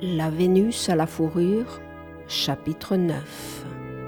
La Vénus à la fourrure, chapitre 9.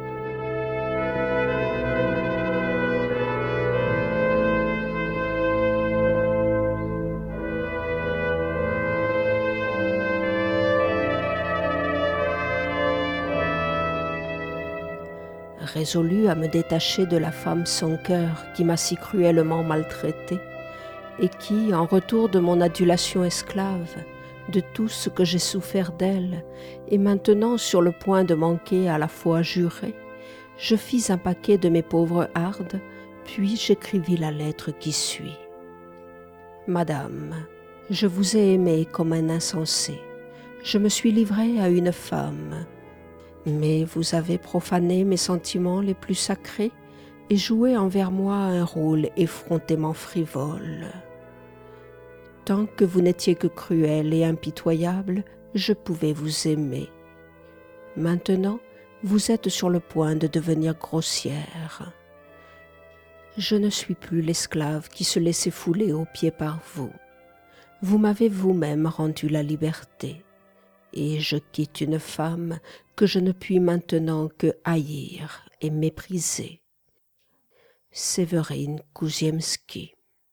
Résolu à me détacher de la femme sans cœur qui m'a si cruellement maltraité, et qui, en retour de mon adulation esclave, de tout ce que j'ai souffert d'elle, et maintenant sur le point de manquer à la foi jurée, je fis un paquet de mes pauvres hardes, puis j'écrivis la lettre qui suit. Madame, je vous ai aimée comme un insensé. Je me suis livré à une femme. Mais vous avez profané mes sentiments les plus sacrés et joué envers moi un rôle effrontément frivole. Tant que vous n'étiez que cruel et impitoyable, je pouvais vous aimer. Maintenant, vous êtes sur le point de devenir grossière. Je ne suis plus l'esclave qui se laissait fouler aux pieds par vous. Vous m'avez vous-même rendu la liberté, et je quitte une femme que je ne puis maintenant que haïr et mépriser. Séverine Kuziemski.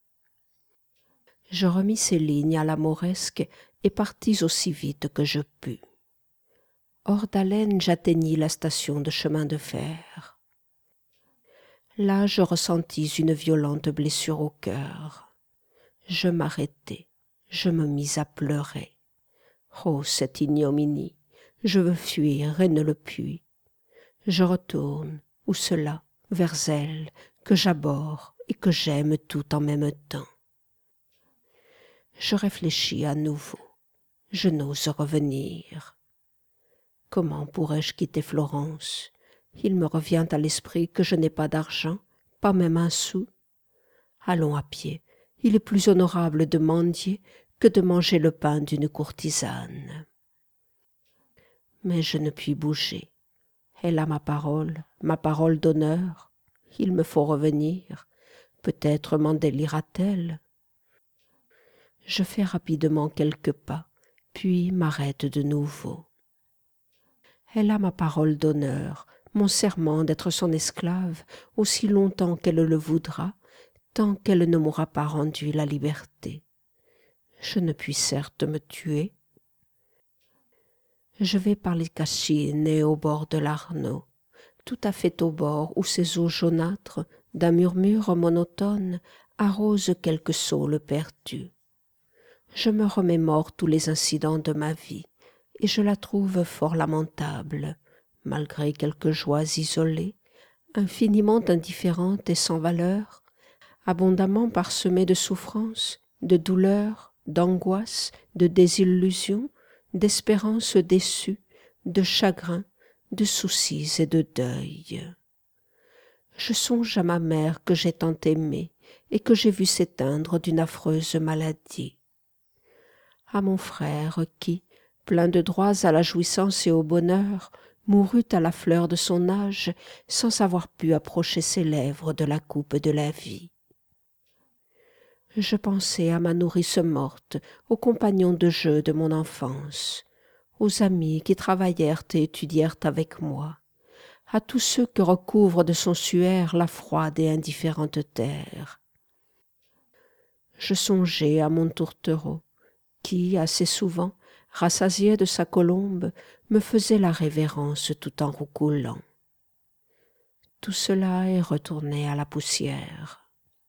Je remis ces lignes à la mauresque et partis aussi vite que je pus. Hors d'haleine, j'atteignis la station de chemin de fer. Là, je ressentis une violente blessure au cœur. Je m'arrêtai, je me mis à pleurer. Oh, cette ignominie! Je veux fuir et ne le puis. Je retourne, où cela, vers elle, que j'abhorre et que j'aime tout en même temps. Je réfléchis à nouveau. Je n'ose revenir. Comment pourrais-je quitter Florence? Il me revient à l'esprit que je n'ai pas d'argent, pas même un sou. Allons à pied. Il est plus honorable de mendier que de manger le pain d'une courtisane. Mais je ne puis bouger. Elle a ma parole d'honneur. Il me faut revenir. Peut-être m'en délira-t-elle. Je fais rapidement quelques pas, puis m'arrête de nouveau. Elle a ma parole d'honneur, mon serment d'être son esclave aussi longtemps qu'elle le voudra, tant qu'elle ne m'aura pas rendu la liberté. Je ne puis certes me tuer. Je vais par les Cassines et au bord de l'Arno, tout à fait au bord où ces eaux jaunâtres, d'un murmure monotone, arrosent quelques saules perdus. Je me remémore tous les incidents de ma vie, et je la trouve fort lamentable, malgré quelques joies isolées, infiniment indifférente et sans valeur, abondamment parsemée de souffrances, de douleurs, d'angoisses, de désillusions, d'espérances déçues, de chagrins, de soucis et de deuil. Je songe à ma mère que j'ai tant aimée et que j'ai vue s'éteindre d'une affreuse maladie. À mon frère qui, plein de droits à la jouissance et au bonheur, mourut à la fleur de son âge sans avoir pu approcher ses lèvres de la coupe de la vie. Je pensais à ma nourrice morte, aux compagnons de jeu de mon enfance, aux amis qui travaillèrent et étudièrent avec moi, à tous ceux que recouvre de son suaire la froide et indifférente terre. Je songeais à mon tourtereau, qui, assez souvent, rassasié de sa colombe, me faisait la révérence tout en roucoulant. Tout cela est retourné à la poussière.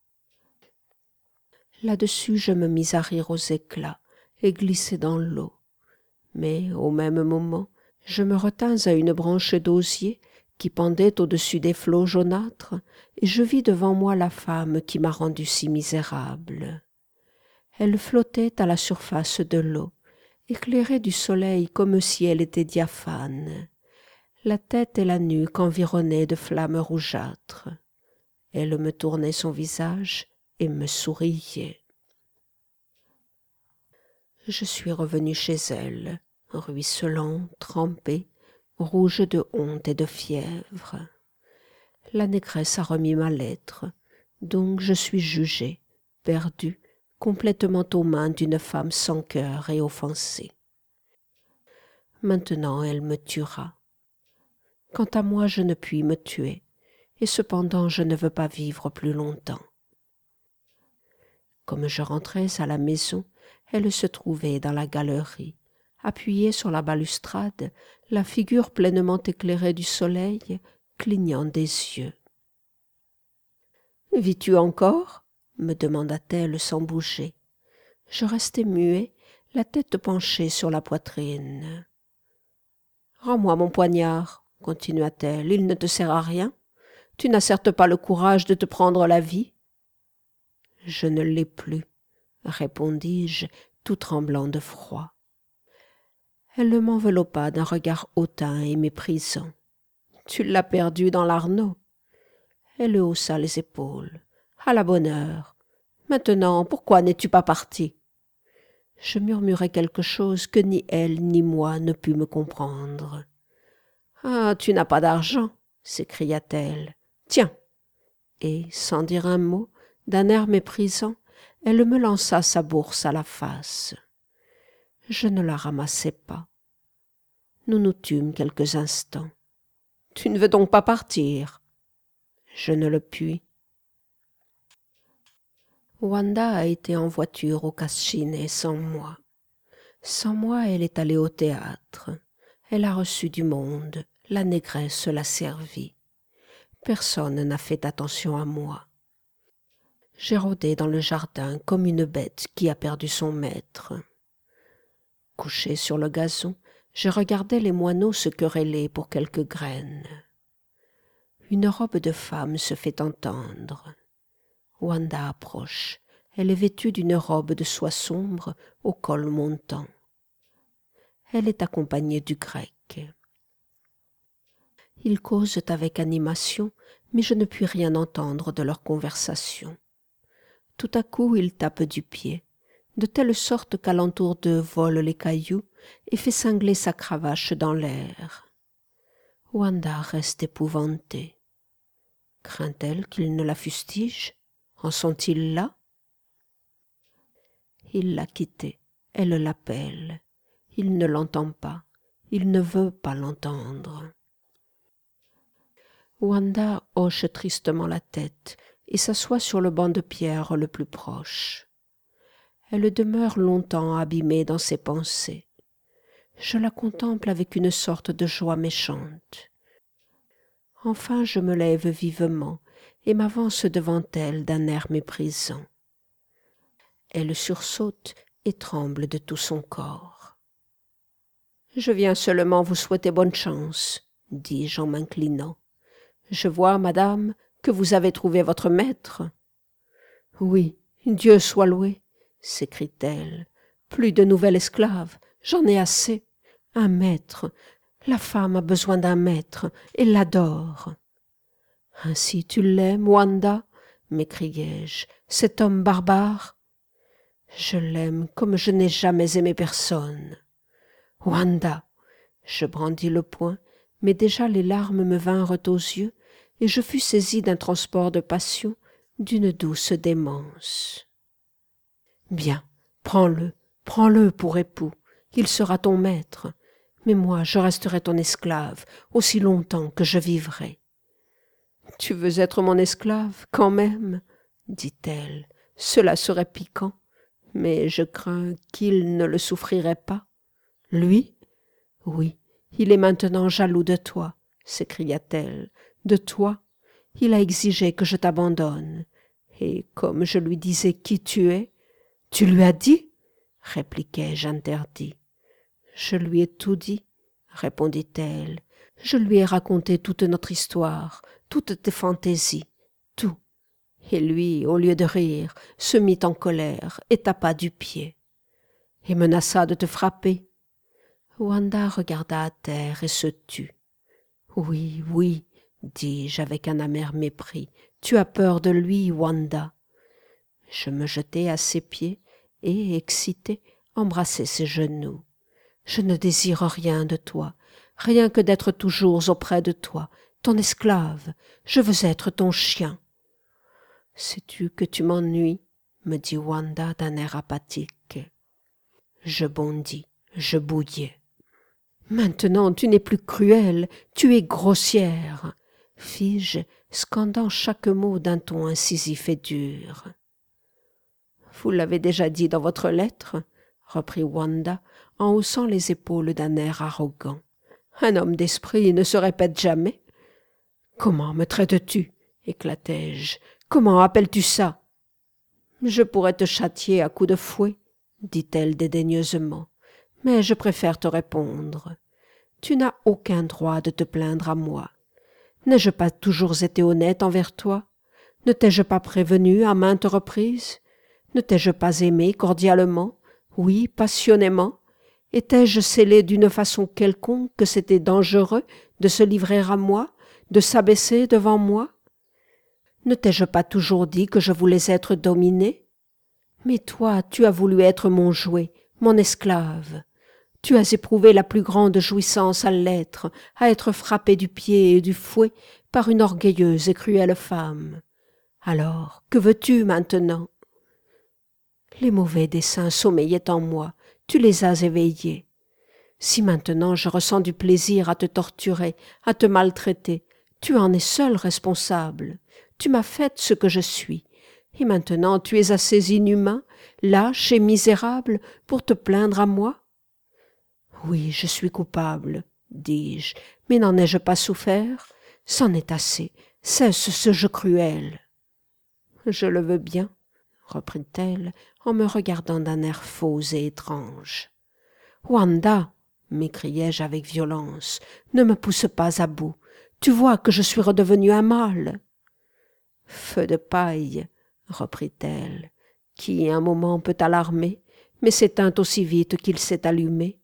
Là-dessus, je me mis à rire aux éclats et glisser dans l'eau. Mais, au même moment, je me retins à une branche d'osier qui pendait au-dessus des flots jaunâtres, et je vis devant moi la femme qui m'a rendu si misérable. Elle flottait à la surface de l'eau, éclairée du soleil comme si elle était diaphane, la tête et la nuque environnées de flammes rougeâtres. Elle me tournait son visage et me souriait. Je suis revenu chez elle, ruisselant, trempé, rouge de honte et de fièvre. La négresse a remis ma lettre, donc je suis jugé, perdu, complètement aux mains d'une femme sans cœur et offensée. Maintenant elle me tuera. Quant à moi, je ne puis me tuer, et cependant je ne veux pas vivre plus longtemps. » Comme je rentrais à la maison, elle se trouvait dans la galerie, appuyée sur la balustrade, la figure pleinement éclairée du soleil, clignant des yeux. « Vis-tu encore » me demanda-t-elle sans bouger. Je restai muet, la tête penchée sur la poitrine. « Rends-moi mon poignard, » continua-t-elle, « il ne te sert à rien. Tu n'as certes pas le courage de te prendre la vie. » « Je ne l'ai plus, » répondis-je, tout tremblant de froid. Elle m'enveloppa d'un regard hautain et méprisant. « Tu l'as perdu dans l'Arno. » Elle haussa les épaules. « À la bonne heure. Maintenant, pourquoi n'es-tu pas parti ?» Je murmurai quelque chose que ni elle ni moi ne put me comprendre. « Ah, tu n'as pas d'argent » s'écria-t-elle. « Tiens !» Et, sans dire un mot, d'un air méprisant, elle me lança sa bourse à la face. Je ne la ramassai pas. Nous nous tûmes quelques instants. « Tu ne veux donc pas partir ?» Je ne le puis. Wanda a été en voiture au Cascine sans moi. Sans moi, elle est allée au théâtre. Elle a reçu du monde. La négresse l'a servie. Personne n'a fait attention à moi. J'ai rôdé dans le jardin comme une bête qui a perdu son maître. Couché sur le gazon, je regardais les moineaux se quereller pour quelques graines. Une robe de femme se fait entendre. Wanda approche. Elle est vêtue d'une robe de soie sombre au col montant. Elle est accompagnée du grec. Ils causent avec animation, mais je ne puis rien entendre de leur conversation. Tout à coup, il tape du pied, de telle sorte qu'alentour d'eux volent les cailloux et fait cingler sa cravache dans l'air. Wanda reste épouvantée. Craint-elle qu'il ne la fustige? En sont-ils là? Il l'a quittée, elle l'appelle. Il ne l'entend pas, il ne veut pas l'entendre. Wanda hoche tristement la tête et s'assoit sur le banc de pierre le plus proche. Elle demeure longtemps abîmée dans ses pensées. Je la contemple avec une sorte de joie méchante. Enfin je me lève vivement et m'avance devant elle d'un air méprisant. Elle sursaute et tremble de tout son corps. « Je viens seulement vous souhaiter bonne chance, » dis-je en m'inclinant. « Je vois, madame, que vous avez trouvé votre maître. »« Oui, Dieu soit loué, » s'écrie-t-elle. « Plus de nouvelles esclaves, j'en ai assez. Un maître, la femme a besoin d'un maître et l'adore. »« Ainsi tu l'aimes, Wanda ?» m'écriai-je, « cet homme barbare. » « Je l'aime comme je n'ai jamais aimé personne. »« Wanda !» Je brandis le poing, mais déjà les larmes me vinrent aux yeux et je fus saisi d'un transport de passion, d'une douce démence. « Bien, prends-le pour époux, il sera ton maître, mais moi je resterai ton esclave aussi longtemps que je vivrai. »« Tu veux être mon esclave, quand même ?» dit-elle. « Cela serait piquant, mais je crains qu'il ne le souffrirait pas. »« Lui ? Oui, il est maintenant jaloux de toi, » s'écria-t-elle. « De toi, il a exigé que je t'abandonne. Et comme je lui disais qui tu es, tu lui as dit ?» répliquai-je interdit. « Je lui ai tout dit, » répondit-elle. « Je lui ai raconté toute notre histoire, toutes tes fantaisies, tout. Et lui, au lieu de rire, se mit en colère et tapa du pied. Et menaça de te frapper. » Wanda regarda à terre et se tut. « Oui, oui, » dis-je avec un amer mépris, « tu as peur de lui, Wanda. » Je me jetai à ses pieds et, excité, embrassai ses genoux. « Je ne désire rien de toi, rien que d'être toujours auprès de toi, ton esclave. Je veux être ton chien. »« Sais-tu que tu m'ennuies ?» me dit Wanda d'un air apathique. Je bondis, je bouillais. Maintenant tu n'es plus cruelle, tu es grossière, fis-je, scandant chaque mot d'un ton incisif et dur. Vous l'avez déjà dit dans votre lettre, reprit Wanda, en haussant les épaules d'un air arrogant. Un homme d'esprit ne se répète jamais. Comment me traites-tu? Éclatai-je. Comment appelles-tu ça? Je pourrais te châtier à coups de fouet, dit-elle dédaigneusement, mais je préfère te répondre. Tu n'as aucun droit de te plaindre à moi. N'ai-je pas toujours été honnête envers toi? Ne t'ai-je pas prévenu à maintes reprises? Ne t'ai-je pas aimé cordialement, oui, passionnément? Étais-je scellé d'une façon quelconque que c'était dangereux de se livrer à moi, de s'abaisser devant moi? Ne t'ai-je pas toujours dit que je voulais être dominé? Mais toi, tu as voulu être mon jouet, mon esclave. Tu as éprouvé la plus grande jouissance à l'être, à être frappé du pied et du fouet par une orgueilleuse et cruelle femme. Alors, que veux-tu maintenant? Les mauvais desseins sommeillaient en moi, tu les as éveillés. Si maintenant je ressens du plaisir à te torturer, à te maltraiter, tu en es seul responsable. Tu m'as fait ce que je suis, et maintenant tu es assez inhumain, lâche et misérable pour te plaindre à moi? Oui, je suis coupable, dis-je, mais n'en ai-je pas souffert? C'en est assez, cesse ce jeu cruel. Je le veux bien, reprit-elle en me regardant d'un air faux et étrange. Wanda, m'écriai-je avec violence, ne me pousse pas à bout. Tu vois que je suis redevenue un mâle. Feu de paille, reprit-elle, qui un moment peut alarmer, mais s'éteint aussi vite qu'il s'est allumé.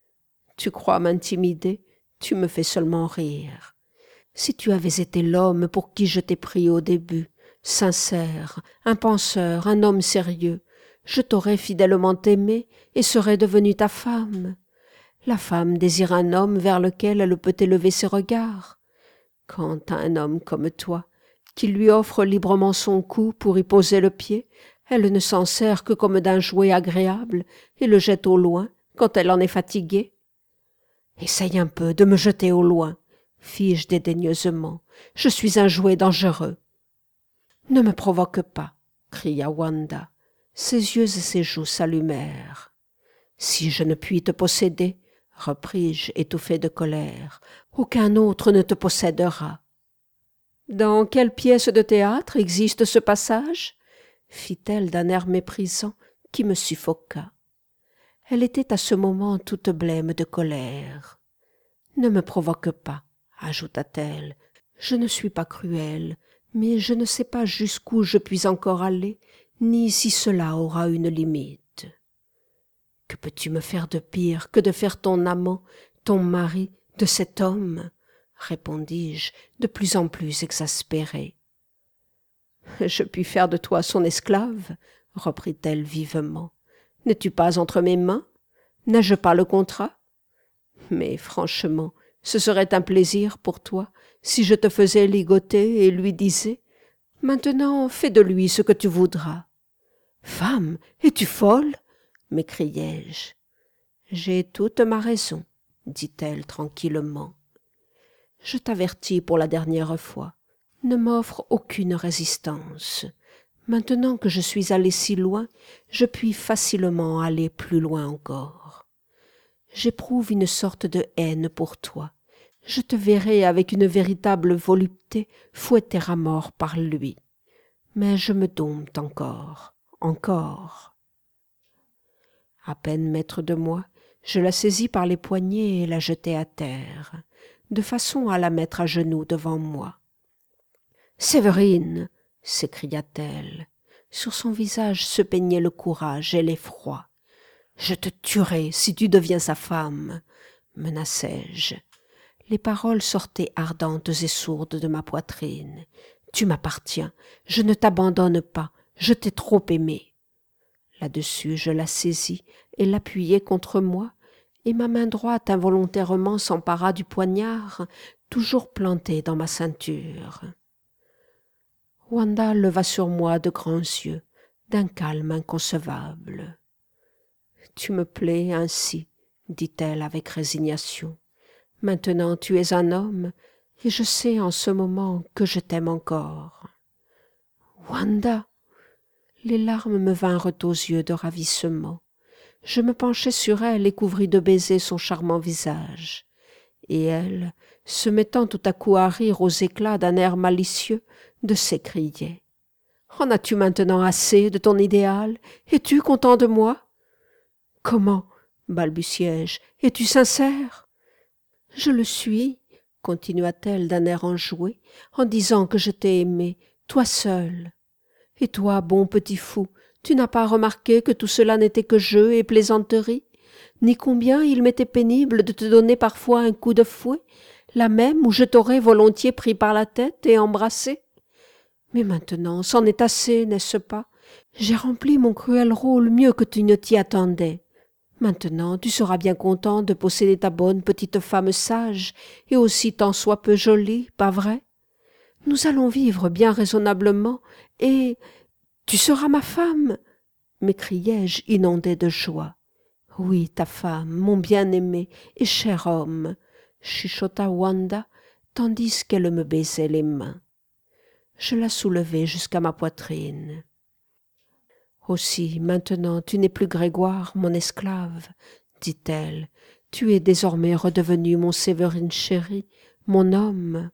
Tu crois m'intimider, tu me fais seulement rire. Si tu avais été l'homme pour qui je t'ai pris au début, sincère, un penseur, un homme sérieux, je t'aurais fidèlement aimé et serais devenue ta femme. La femme désire un homme vers lequel elle peut élever ses regards. Quant à un homme comme toi, qui lui offre librement son cou pour y poser le pied, elle ne s'en sert que comme d'un jouet agréable et le jette au loin quand elle en est fatiguée. Essaye un peu de me jeter au loin, fis-je dédaigneusement. Je suis un jouet dangereux. Ne me provoque pas, cria Wanda. Ses yeux et ses joues s'allumèrent. Si je ne puis te posséder, repris-je étouffé de colère, aucun autre ne te possédera. Dans quelle pièce de théâtre existe ce passage? Fit-elle d'un air méprisant qui me suffoqua. Elle était à ce moment toute blême de colère. Ne me provoque pas, ajouta-t-elle. Je ne suis pas cruelle, mais je ne sais pas jusqu'où je puis encore aller, ni si cela aura une limite. Que peux-tu me faire de pire que de faire ton amant, ton mari, de cet homme? Répondis-je, de plus en plus exaspérée. Je puis faire de toi son esclave, reprit-elle vivement. N'es-tu pas entre mes mains? N'ai-je pas le contrat? Mais franchement, ce serait un plaisir pour toi si je te faisais ligoter et lui disais « Maintenant, fais de lui ce que tu voudras. » Femme, es-tu folle? M'écriai-je. J'ai toute ma raison, dit-elle tranquillement. Je t'avertis pour la dernière fois. Ne m'offre aucune résistance. Maintenant que je suis allé si loin, je puis facilement aller plus loin encore. J'éprouve une sorte de haine pour toi. Je te verrai avec une véritable volupté fouetter à mort par lui. Mais je me dompte encore. À peine maître de moi, je la saisis par les poignets et la jetai à terre, de façon à la mettre à genoux devant moi. « Séverine !» s'écria-t-elle. Sur son visage se peignait le courage et l'effroi. « Je te tuerai si tu deviens sa femme !» menaçai-je. Les paroles sortaient ardentes et sourdes de ma poitrine. « Tu m'appartiens, je ne t'abandonne pas, je t'ai trop aimé. » Là-dessus, je la saisis et l'appuyai contre moi, et ma main droite involontairement s'empara du poignard, toujours planté dans ma ceinture. Wanda leva sur moi de grands yeux, d'un calme inconcevable. « Tu me plais ainsi, » dit-elle avec résignation. Maintenant tu es un homme, et je sais en ce moment que je t'aime encore. Wanda! Les larmes me vinrent aux yeux de ravissement. Je me penchai sur elle et couvris de baisers son charmant visage. Et elle, se mettant tout à coup à rire aux éclats d'un air malicieux, de s'écrier. « En as-tu maintenant assez de ton idéal? Es-tu content de moi? »« Comment? » balbutiai-je. « Es-tu sincère? »« Je le suis, » continua-t-elle d'un air enjoué, en disant que je t'ai aimé, toi seul. Et toi, bon petit fou, tu n'as pas remarqué que tout cela n'était que jeu et plaisanterie, ni combien il m'était pénible de te donner parfois un coup de fouet, là même où je t'aurais volontiers pris par la tête et embrassé? Mais maintenant, c'en est assez, n'est-ce pas? J'ai rempli mon cruel rôle mieux que tu ne t'y attendais. Maintenant, tu seras bien content de posséder ta bonne petite femme sage et aussi tant soit peu jolie, pas vrai? Nous allons vivre bien raisonnablement et tu seras ma femme, m'écriai-je inondé de joie. Oui, ta femme, mon bien-aimé et cher homme, chuchota Wanda, tandis qu'elle me baisait les mains. Je la soulevai jusqu'à ma poitrine. Aussi, maintenant, tu n'es plus Grégoire, mon esclave, dit-elle. Tu es désormais redevenu mon Séverine chéri, mon homme.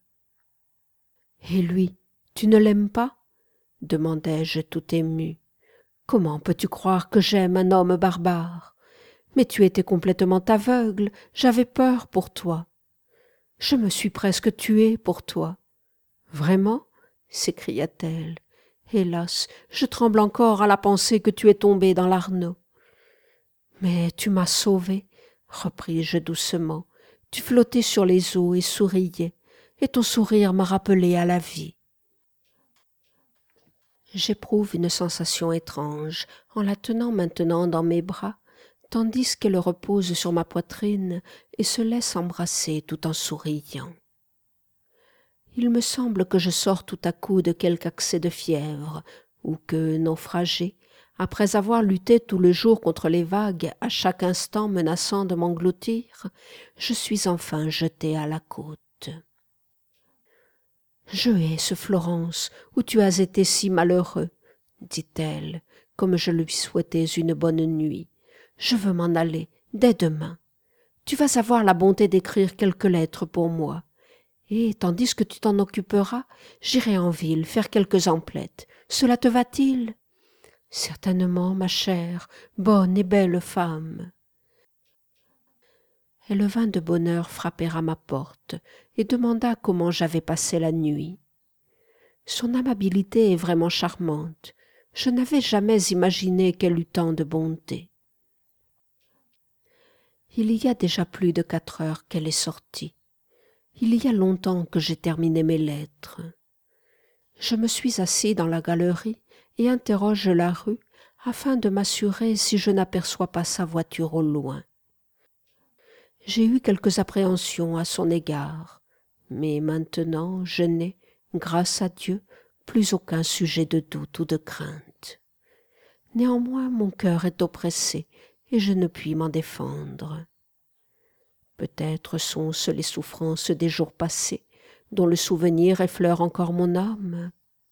Et lui, tu ne l'aimes pas? Demandai-je tout ému. Comment peux-tu croire que j'aime un homme barbare? Mais tu étais complètement aveugle, j'avais peur pour toi. Je me suis presque tuée pour toi. Vraiment? S'écria-t-elle. Hélas, je tremble encore à la pensée que tu es tombé dans l'Arno. Mais tu m'as sauvée, repris-je doucement. Tu flottais sur les eaux et souriais, et ton sourire m'a rappelé à la vie. J'éprouve une sensation étrange en la tenant maintenant dans mes bras, tandis qu'elle repose sur ma poitrine et se laisse embrasser tout en souriant. Il me semble que je sors tout à coup de quelque accès de fièvre, ou que, naufragé, après avoir lutté tout le jour contre les vagues, à chaque instant menaçant de m'engloutir, je suis enfin jeté à la côte. « Je hais ce Florence, où tu as été si malheureux, » dit-elle, comme je lui souhaitais une bonne nuit. « Je veux m'en aller, dès demain. Tu vas avoir la bonté d'écrire quelques lettres pour moi. Et, tandis que tu t'en occuperas, j'irai en ville faire quelques emplettes. Cela te va-t-il? » »« Certainement, ma chère, bonne et belle femme. » Elle vint de bonne heure frapper à ma porte et demanda comment j'avais passé la nuit. Son amabilité est vraiment charmante. Je n'avais jamais imaginé qu'elle eût tant de bonté. Il y a déjà plus de 4 heures qu'elle est sortie. Il y a longtemps que j'ai terminé mes lettres. Je me suis assis dans la galerie et interroge la rue afin de m'assurer si je n'aperçois pas sa voiture au loin. J'ai eu quelques appréhensions à son égard, mais maintenant je n'ai, grâce à Dieu, plus aucun sujet de doute ou de crainte. Néanmoins mon cœur est oppressé et je ne puis m'en défendre. Peut-être sont-ce les souffrances des jours passés, dont le souvenir effleure encore mon âme.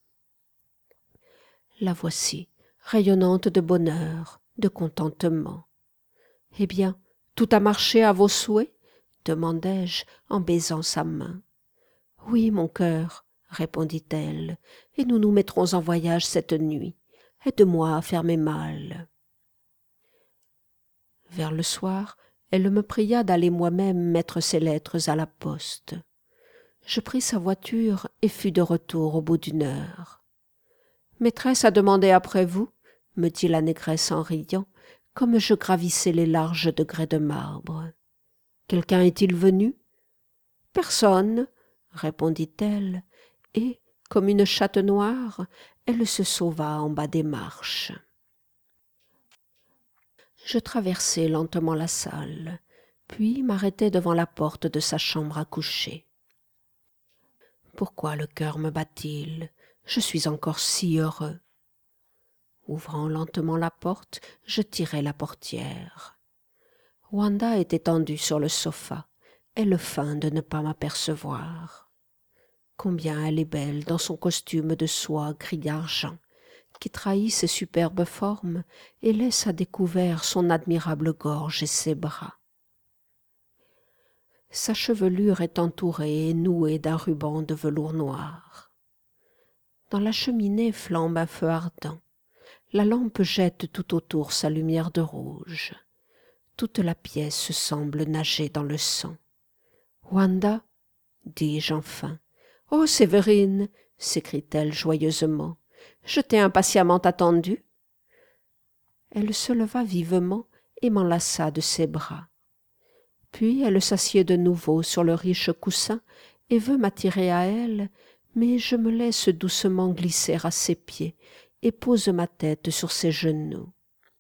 La voici, rayonnante de bonheur, de contentement. Eh bien, tout a marché à vos souhaits? Demandai-je en baisant sa main. Oui, mon cœur, répondit-elle, et nous nous mettrons en voyage cette nuit. Aide-moi à faire mes malles. Vers le soir, elle me pria d'aller moi-même mettre ses lettres à la poste. Je pris sa voiture et fus de retour au bout d'1 heure. « Maîtresse a demandé après vous, » me dit la négresse en riant, comme je gravissais les larges degrés de marbre. « Quelqu'un est-il venu ?»« Personne, » répondit-elle, et, comme une chatte noire, elle se sauva en bas des marches. Je traversai lentement la salle, puis m'arrêtai devant la porte de sa chambre à coucher. Pourquoi le cœur me bat-il? Je suis encore si heureux. Ouvrant lentement la porte, je tirai la portière. Wanda est étendue sur le sofa. Elle feint de ne pas m'apercevoir. Combien elle est belle dans son costume de soie gris-argent, qui trahit ses superbes formes et laisse à découvert son admirable gorge et ses bras. Sa chevelure est entourée et nouée d'un ruban de velours noir. Dans la cheminée flambe un feu ardent. La lampe jette tout autour sa lumière de rouge. Toute la pièce semble nager dans le sang. « Wanda » dis-je enfin. « Oh, Sévérine » s'écrie-t-elle joyeusement. « Je t'ai impatiemment attendue. » Elle se leva vivement et m'enlaça de ses bras. Puis elle s'assied de nouveau sur le riche coussin et veut m'attirer à elle, mais je me laisse doucement glisser à ses pieds et pose ma tête sur ses genoux.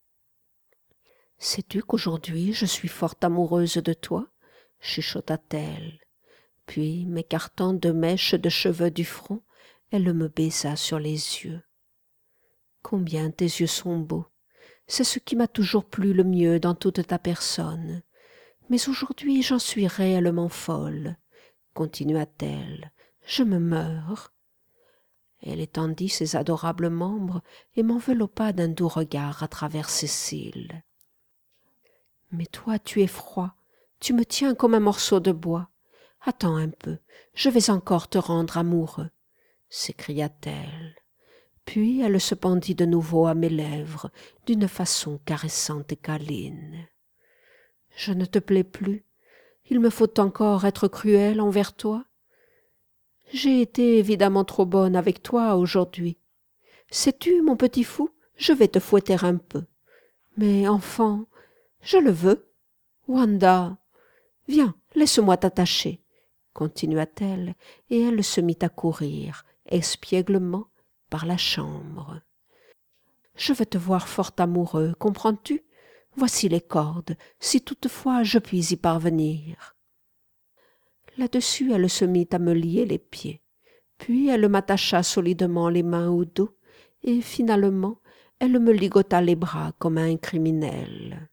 « Sais-tu qu'aujourd'hui je suis fort amoureuse de toi ?» chuchota-t-elle. Puis, m'écartant 2 mèches de cheveux du front, elle me baisa sur les yeux. « Combien tes yeux sont beaux! C'est ce qui m'a toujours plu le mieux dans toute ta personne. Mais aujourd'hui j'en suis réellement folle, » continua-t-elle. « Je me meurs. » Elle étendit ses adorables membres et m'enveloppa d'un doux regard à travers ses cils. « Mais toi, tu es froid, tu me tiens comme un morceau de bois. Attends un peu, je vais encore te rendre amoureux, » s'écria-t-elle. Puis elle se pendit de nouveau à mes lèvres d'une façon caressante et câline. « Je ne te plais plus, il me faut encore être cruelle envers toi. J'ai été évidemment trop bonne avec toi aujourd'hui. Sais-tu, mon petit fou, je vais te fouetter un peu. Mais enfant, je le veux. Wanda, viens, laisse-moi t'attacher, » continua-t-elle, et elle se mit à courir, espièglement, par la chambre. « Je veux te voir fort amoureux, comprends-tu? Voici les cordes, si toutefois je puis y parvenir. » Là-dessus, elle se mit à me lier les pieds. Puis elle m'attacha solidement les mains au dos, et finalement, elle me ligota les bras comme à un criminel.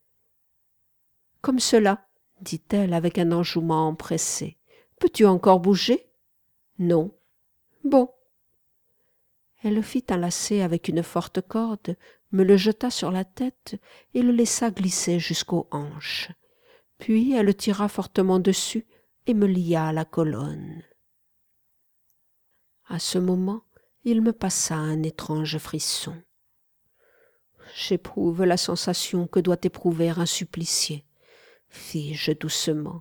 « Comme cela, » dit-elle avec un enjouement empressé. « Peux-tu encore bouger? »« Non. »« Bon. » Elle fit un lacet avec une forte corde, me le jeta sur la tête et le laissa glisser jusqu'aux hanches. Puis elle tira fortement dessus et me lia à la colonne. À ce moment, il me passa un étrange frisson. J'éprouve la sensation que doit éprouver un supplicié, fis-je doucement.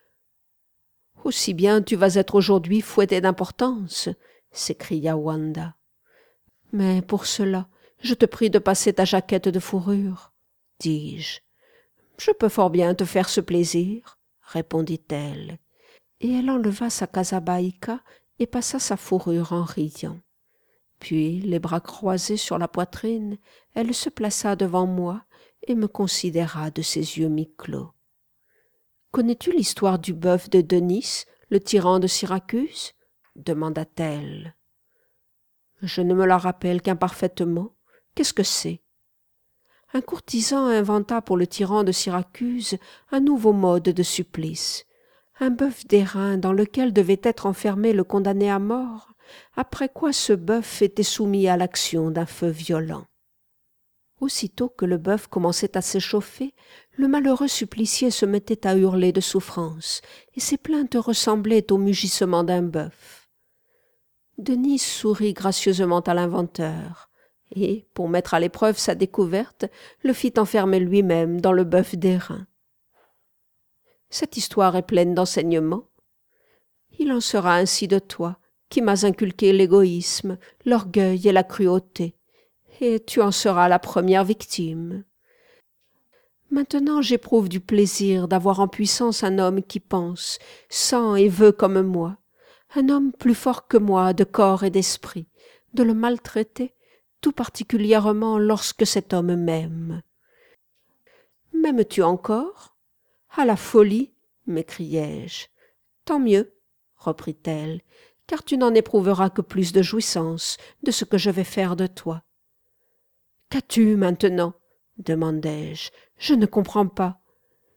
Aussi bien tu vas être aujourd'hui fouetté d'importance, s'écria Wanda. Mais pour cela, je te prie de passer ta jaquette de fourrure, dis-je. Je peux fort bien te faire ce plaisir, répondit-elle, et elle enleva sa casabaïca et passa sa fourrure en riant. Puis, les bras croisés sur la poitrine, elle se plaça devant moi et me considéra de ses yeux mi-clos. « Connais-tu l'histoire du bœuf de Denis, le tyran de Syracuse ?» demanda-t-elle. « Je ne me la rappelle qu'imparfaitement. Qu'est-ce que c'est ?» Un courtisan inventa pour le tyran de Syracuse un nouveau mode de supplice, un bœuf d'airain dans lequel devait être enfermé le condamné à mort, après quoi ce bœuf était soumis à l'action d'un feu violent. Aussitôt que le bœuf commençait à s'échauffer, le malheureux supplicié se mettait à hurler de souffrance, et ses plaintes ressemblaient au mugissement d'un bœuf. Denis sourit gracieusement à l'inventeur, et, pour mettre à l'épreuve sa découverte, le fit enfermer lui-même dans le bœuf d'airain. Cette histoire est pleine d'enseignements. Il en sera ainsi de toi, qui m'as inculqué l'égoïsme, l'orgueil et la cruauté, et tu en seras la première victime. Maintenant j'éprouve du plaisir d'avoir en puissance un homme qui pense, sent et veut comme moi, un homme plus fort que moi de corps et d'esprit, de le maltraiter, tout particulièrement lorsque cet homme m'aime. « M'aimes-tu encore ?»« À la folie !» m'écriai-je. « Tant mieux, » reprit-elle, « car tu n'en éprouveras que plus de jouissance de ce que je vais faire de toi. »« Qu'as-tu maintenant ?» demandai-je. « Je ne comprends pas. »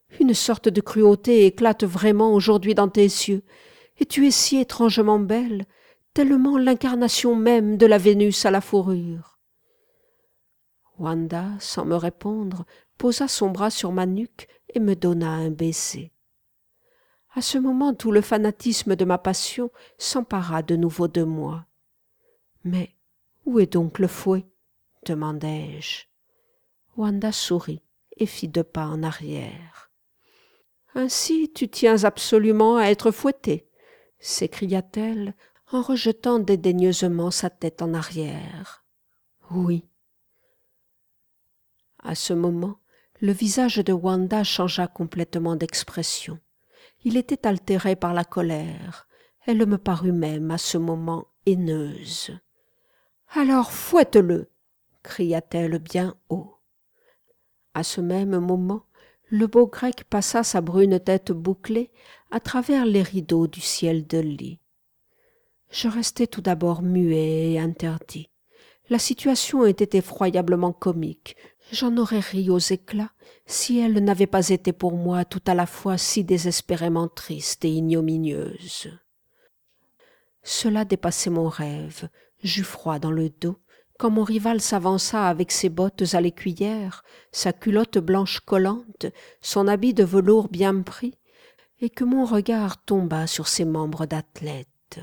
Une sorte de cruauté éclate vraiment aujourd'hui dans tes yeux, et tu es si étrangement belle, tellement l'incarnation même de la Vénus à la fourrure. » Wanda, sans me répondre, posa son bras sur ma nuque et me donna un baiser. À ce moment, tout le fanatisme de ma passion s'empara de nouveau de moi. « Mais où est donc le fouet ?» demandai-je. Wanda sourit et fit 2 pas en arrière. « Ainsi tu tiens absolument à être fouettée » s'écria-t-elle en rejetant dédaigneusement sa tête en arrière. « Oui. » À ce moment, le visage de Wanda changea complètement d'expression. Il était altéré par la colère. Elle me parut même à ce moment haineuse. « Alors fouette-le » cria-t-elle bien haut. À ce même moment, le beau grec passa sa brune tête bouclée à travers les rideaux du ciel de lit. Je restai tout d'abord muet et interdit. La situation était effroyablement comique. J'en aurais ri aux éclats si elle n'avait pas été pour moi tout à la fois si désespérément triste et ignominieuse. Cela dépassait mon rêve. J'eus froid dans le dos quand mon rival s'avança avec ses bottes à l'écuyère, sa culotte blanche collante, son habit de velours bien pris, et que mon regard tomba sur ses membres d'athlète.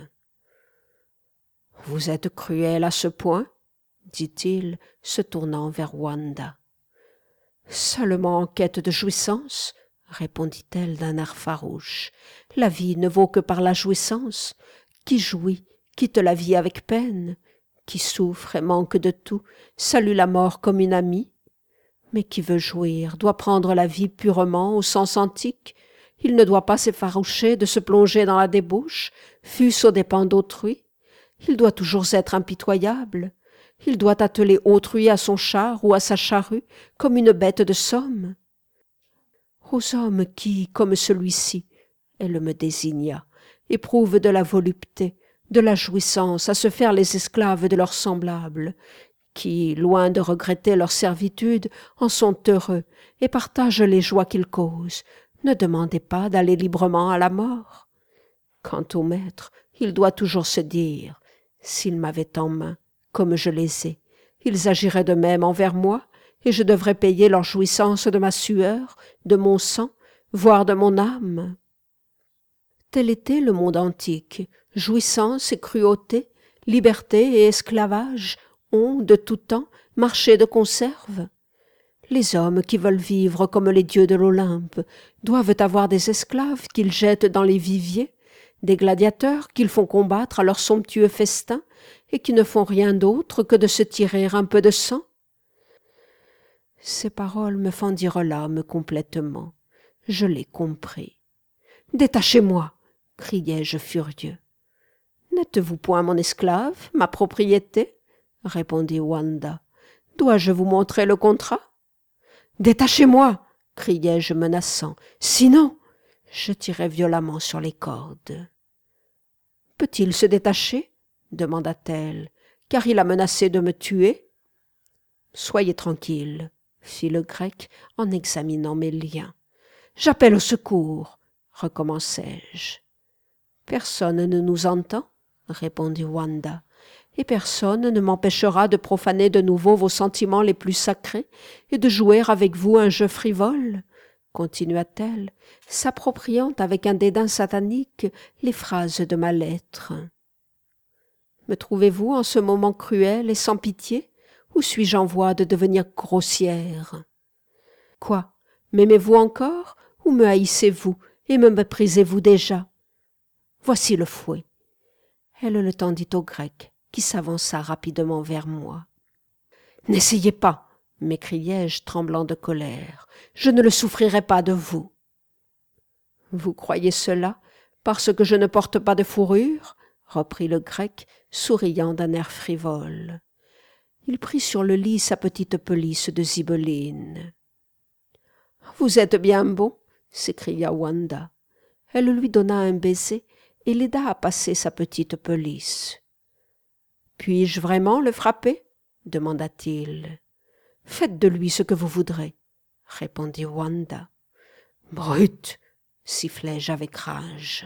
« Vous êtes cruel à ce point ?» dit-il, se tournant vers Wanda. « Seulement en quête de jouissance ?» répondit-elle d'un air farouche. « La vie ne vaut que par la jouissance. Qui jouit quitte la vie avec peine. Qui souffre et manque de tout salue la mort comme une amie. Mais qui veut jouir doit prendre la vie purement au sens antique. Il ne doit pas s'effaroucher de se plonger dans la débauche, fût-ce aux dépens d'autrui. Il doit toujours être impitoyable. Il doit atteler autrui à son char ou à sa charrue comme une bête de somme. Aux hommes qui, comme celui-ci, elle me désigna, éprouvent de la volupté, de la jouissance à se faire les esclaves de leurs semblables, qui, loin de regretter leur servitude, en sont heureux et partagent les joies qu'ils causent, ne demandez pas d'aller librement à la mort. Quant au maître, il doit toujours se dire « S'ils m'avaient en main, comme je les ai, ils agiraient de même envers moi, et je devrais payer leur jouissance de ma sueur, de mon sang, voire de mon âme. » Tel était le monde antique. Jouissance et cruauté, liberté et esclavage ont, de tout temps, marché de conserve. Les hommes qui veulent vivre comme les dieux de l'Olympe doivent avoir des esclaves qu'ils jettent dans les viviers, des gladiateurs qu'ils font combattre à leurs somptueux festins et qui ne font rien d'autre que de se tirer un peu de sang. Ces paroles me fendirent l'âme complètement. Je les compris. « Détachez-moi » criai-je furieux. « N'êtes-vous point mon esclave, ma propriété ?» répondit Wanda. « Dois-je vous montrer le contrat ?»« Détachez-moi » criai-je menaçant. « Sinon » je tirai violemment sur les cordes. « Peut-il se détacher ?» demanda-t-elle, « car il a menacé de me tuer. »« Soyez tranquille, » fit le grec en examinant mes liens. « J'appelle au secours, » recommençai-je. « Personne ne nous entend, » répondit Wanda, « et personne ne m'empêchera de profaner de nouveau vos sentiments les plus sacrés et de jouer avec vous un jeu frivole, » continua-t-elle, s'appropriant avec un dédain satanique les phrases de ma lettre. « Me trouvez-vous en ce moment cruelle et sans pitié, ou suis-je en voie de devenir grossière? Quoi, m'aimez-vous encore, ou me haïssez-vous et me méprisez-vous déjà? Voici le fouet. » Elle le tendit au grec, qui s'avança rapidement vers moi. « N'essayez pas !» m'écriai-je, tremblant de colère. « Je ne le souffrirai pas de vous. »« Vous croyez cela parce que je ne porte pas de fourrure ?» reprit le grec, souriant d'un air frivole. Il prit sur le lit sa petite pelisse de zibeline. « Vous êtes bien beau !» s'écria Wanda. Elle lui donna un baiser et l'aida à passer sa petite pelisse. « Puis-je vraiment le frapper ?» demanda-t-il. « Faites de lui ce que vous voudrez, » répondit Wanda. Brute, sifflai-je avec rage.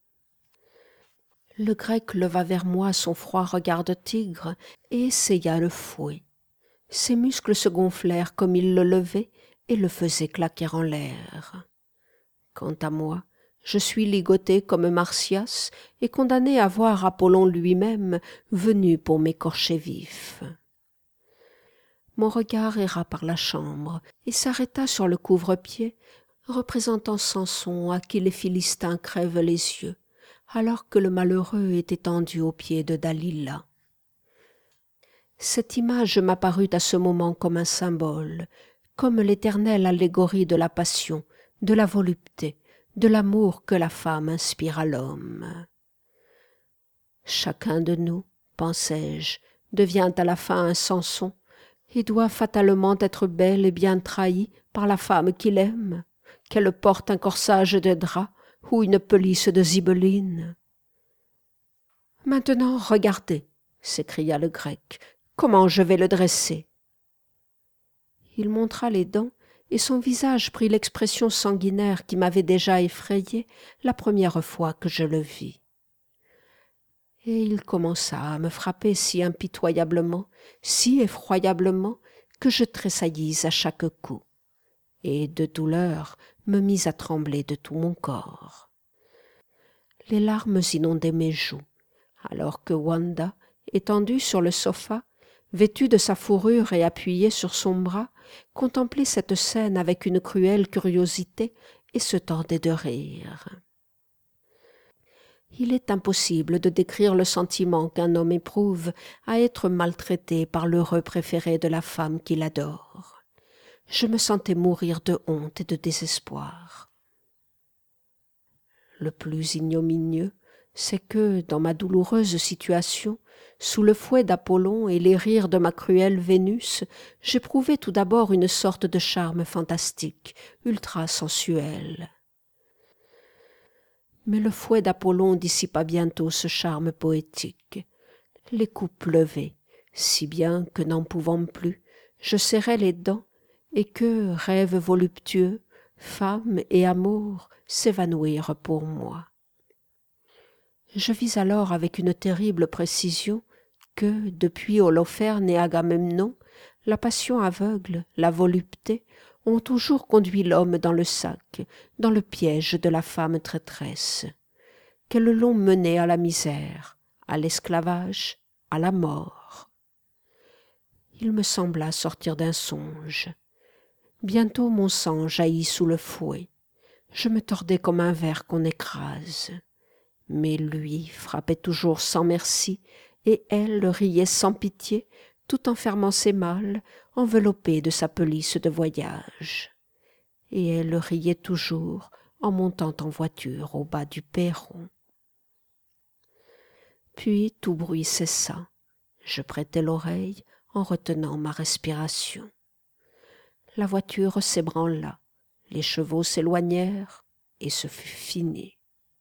Le grec leva vers moi son froid regard de tigre et essaya le fouet. Ses muscles se gonflèrent comme il le levait et le faisaient claquer en l'air. Quant à moi, je suis ligoté comme Marsyas et condamné à voir Apollon lui-même venu pour m'écorcher vif. Mon regard erra par la chambre et s'arrêta sur le couvre-pied représentant Samson à qui les Philistins crèvent les yeux, alors que le malheureux est étendu aux pieds de Dalila. Cette image m'apparut à ce moment comme un symbole, comme l'éternelle allégorie de la passion, de la volupté, de l'amour que la femme inspire à l'homme. Chacun de nous, pensai-je, devient à la fin un Samson et doit fatalement être bel et bien trahi par la femme qu'il aime, qu'elle porte un corsage de drap ou une pelisse de zibeline. « Maintenant, regardez, s'écria le grec, comment je vais le dresser. » Il montra les dents et son visage prit l'expression sanguinaire qui m'avait déjà effrayé la première fois que je le vis. Et il commença à me frapper si impitoyablement, si effroyablement, que je tressaillis à chaque coup, et de douleur me mis à trembler de tout mon corps. Les larmes inondaient mes joues, alors que Wanda, étendue sur le sofa, vêtue de sa fourrure et appuyée sur son bras, contemplait cette scène avec une cruelle curiosité et se tordait de rire. Il est impossible de décrire le sentiment qu'un homme éprouve à être maltraité par l'heureux préféré de la femme qu'il adore. Je me sentais mourir de honte et de désespoir. Le plus ignominieux, c'est que, dans ma douloureuse situation, sous le fouet d'Apollon et les rires de ma cruelle Vénus, j'éprouvais tout d'abord une sorte de charme fantastique, ultra-sensuel. Mais le fouet d'Apollon dissipa bientôt ce charme poétique. Les coups pleuvaient, si bien que, n'en pouvant plus, je serrais les dents et que, rêves voluptueux, femme et amour s'évanouirent pour moi. Je vis alors avec une terrible précision que, depuis Holoferne et Agamemnon, la passion aveugle, la volupté, ont toujours conduit l'homme dans le sac, dans le piège de la femme traîtresse, qu'elles l'ont mené à la misère, à l'esclavage, à la mort. Il me sembla sortir d'un songe. Bientôt mon sang jaillit sous le fouet. Je me tordais comme un ver qu'on écrase. Mais lui frappait toujours sans merci, et elle riait sans pitié, tout en fermant ses malles, enveloppée de sa pelisse de voyage. Et elle riait toujours, en montant en voiture au bas du perron. Puis tout bruit cessa. Je prêtai l'oreille en retenant ma respiration. La voiture s'ébranla, les chevaux s'éloignèrent, et ce fut fini.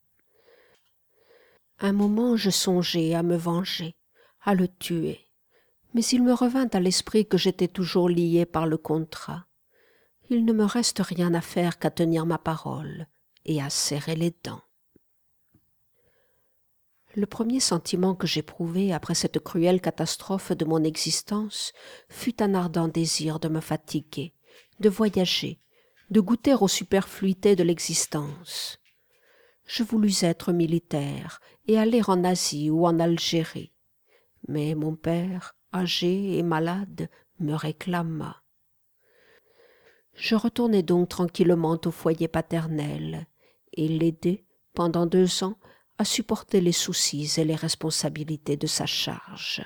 Un moment je songeai à me venger, à le tuer, mais il me revint à l'esprit que j'étais toujours lié par le contrat. Il ne me reste rien à faire qu'à tenir ma parole et à serrer les dents. Le premier sentiment que j'éprouvai après cette cruelle catastrophe de mon existence fut un ardent désir de me fatiguer, de voyager, de goûter aux superfluités de l'existence. Je voulus être militaire et aller en Asie ou en Algérie. Mais mon père, âgé et malade, me réclama. Je retournai donc tranquillement au foyer paternel et l'aidai, pendant 2 ans, à supporter les soucis et les responsabilités de sa charge.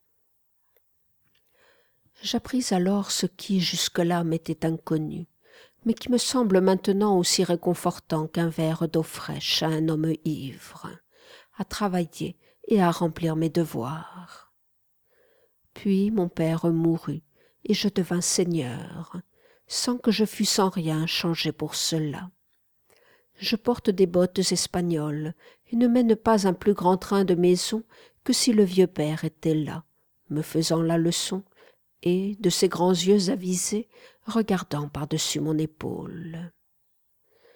J'appris alors ce qui jusque-là m'était inconnu, mais qui me semble maintenant aussi réconfortant qu'un verre d'eau fraîche à un homme ivre, à travailler et à remplir mes devoirs. Puis mon père mourut, et je devins seigneur, sans que je fusse en rien changé pour cela. Je porte des bottes espagnoles et ne mène pas un plus grand train de maison que si le vieux père était là, me faisant la leçon, et, de ses grands yeux avisés, regardant par-dessus mon épaule.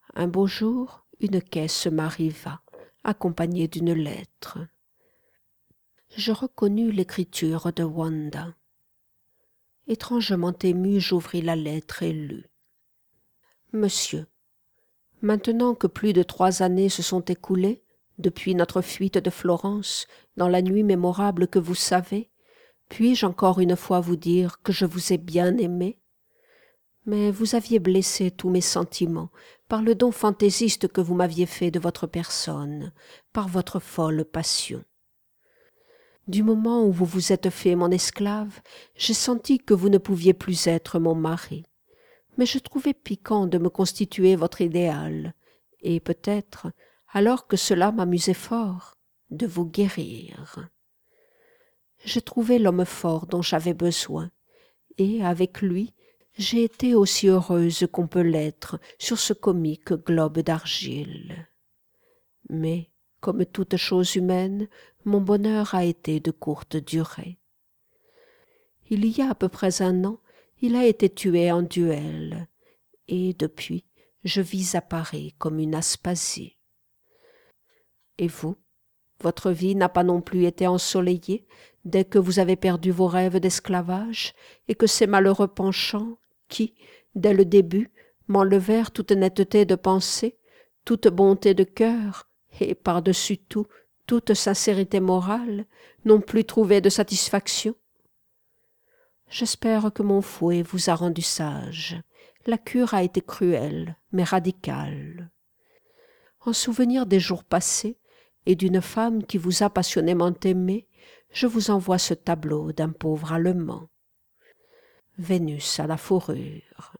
Un beau jour, une caisse m'arriva, accompagnée d'une lettre. Je reconnus l'écriture de Wanda. Étrangement ému, j'ouvris la lettre et lus. Monsieur, maintenant que plus de 3 années se sont écoulées, depuis notre fuite de Florence, dans la nuit mémorable que vous savez, puis-je encore une fois vous dire que je vous ai bien aimé? Mais vous aviez blessé tous mes sentiments par le don fantaisiste que vous m'aviez fait de votre personne, par votre folle passion. Du moment où vous vous êtes fait mon esclave, j'ai senti que vous ne pouviez plus être mon mari. Mais je trouvais piquant de me constituer votre idéal, et peut-être, alors que cela m'amusait fort, de vous guérir. J'ai trouvé l'homme fort dont j'avais besoin, et avec lui, j'ai été aussi heureuse qu'on peut l'être sur ce comique globe d'argile. Mais, comme toute chose humaine, mon bonheur a été de courte durée. Il y a à peu près 1 an, il a été tué en duel, et depuis, je vis à Paris comme une Aspasie. Et vous, votre vie n'a pas non plus été ensoleillée dès que vous avez perdu vos rêves d'esclavage et que ces malheureux penchants qui, dès le début, m'enlevèrent toute netteté de pensée, toute bonté de cœur et, par-dessus tout, toute sincérité morale, n'ont plus trouvé de satisfaction? J'espère que mon fouet vous a rendu sage. La cure a été cruelle, mais radicale. En souvenir des jours passés et d'une femme qui vous a passionnément aimé, je vous envoie ce tableau d'un pauvre Allemand. Vénus à la fourrure.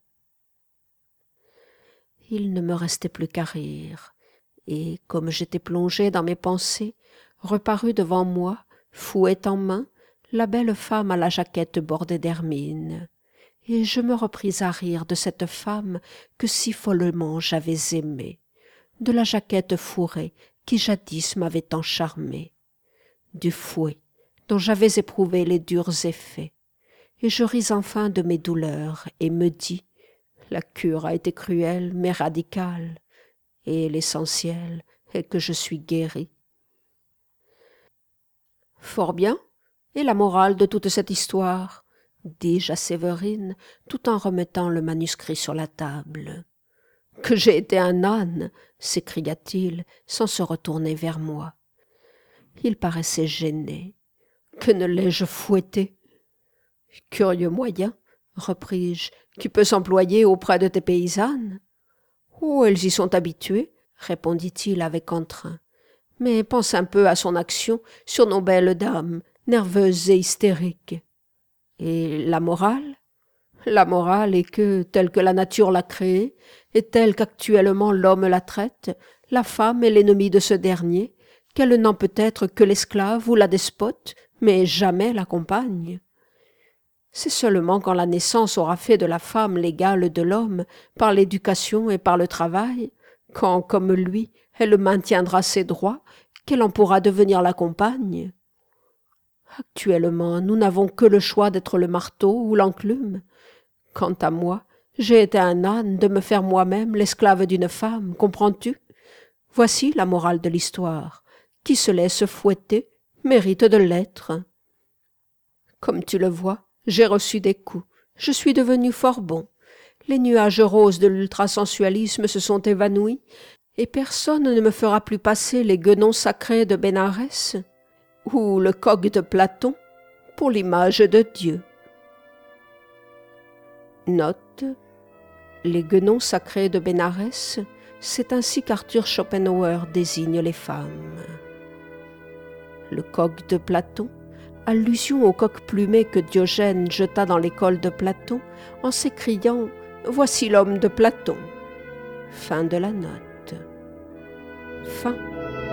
Il ne me restait plus qu'à rire, et, comme j'étais plongée dans mes pensées, reparut devant moi, fouet en main, la belle femme à la jaquette bordée d'hermine, et je me repris à rire de cette femme que si follement j'avais aimée, de la jaquette fourrée qui jadis m'avait tant charmée, du fouet dont j'avais éprouvé les durs effets, et je ris enfin de mes douleurs et me dis, la cure a été cruelle mais radicale, et l'essentiel est que je suis guérie. Fort bien, et la morale de toute cette histoire, dis-je à Séverine, tout en remettant le manuscrit sur la table. Que j'ai été un âne, s'écria-t-il, sans se retourner vers moi. Il paraissait gêné. Que ne l'ai-je fouetté? Curieux moyen, repris-je, qui peut s'employer auprès de tes paysannes? Oh, elles y sont habituées, répondit-il avec entrain. Mais pense un peu à son action sur nos belles dames, nerveuses et hystériques. Et la morale? La morale est que, telle que la nature l'a créée, et telle qu'actuellement l'homme la traite, la femme est l'ennemie de ce dernier, qu'elle n'en peut être que l'esclave ou la despote, mais jamais la compagne. C'est seulement quand la naissance aura fait de la femme l'égale de l'homme, par l'éducation et par le travail, quand, comme lui, elle maintiendra ses droits, qu'elle en pourra devenir la compagne. Actuellement, nous n'avons que le choix d'être le marteau ou l'enclume. Quant à moi, j'ai été un âne de me faire moi-même l'esclave d'une femme, comprends-tu? Voici la morale de l'histoire. Qui se laisse fouetter mérite de l'être. Comme tu le vois, j'ai reçu des coups. Je suis devenu fort bon. Les nuages roses de l'ultrasensualisme se sont évanouis, et personne ne me fera plus passer les guenons sacrés de Bénarès ou le coq de Platon pour l'image de Dieu. Note. Les guenons sacrés de Bénarès, c'est ainsi qu'Arthur Schopenhauer désigne les femmes. Le coq de Platon, allusion au coq plumé que Diogène jeta dans l'école de Platon en s'écriant « Voici l'homme de Platon ». Fin de la note. Fin.